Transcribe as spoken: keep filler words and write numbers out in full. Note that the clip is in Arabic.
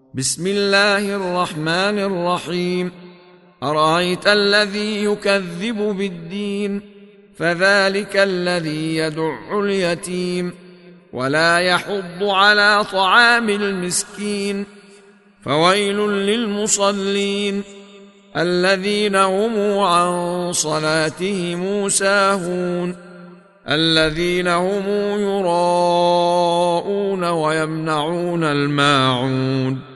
بسم الله الرحمن الرحيم. أرأيت الذي يكذب بالدين فذلك الذي يدع اليتيم ولا يحض على طعام المسكين فويل للمصلين الذين هم عن صلاتهم ساهون الذين هم يراءون ويمنعون الماعون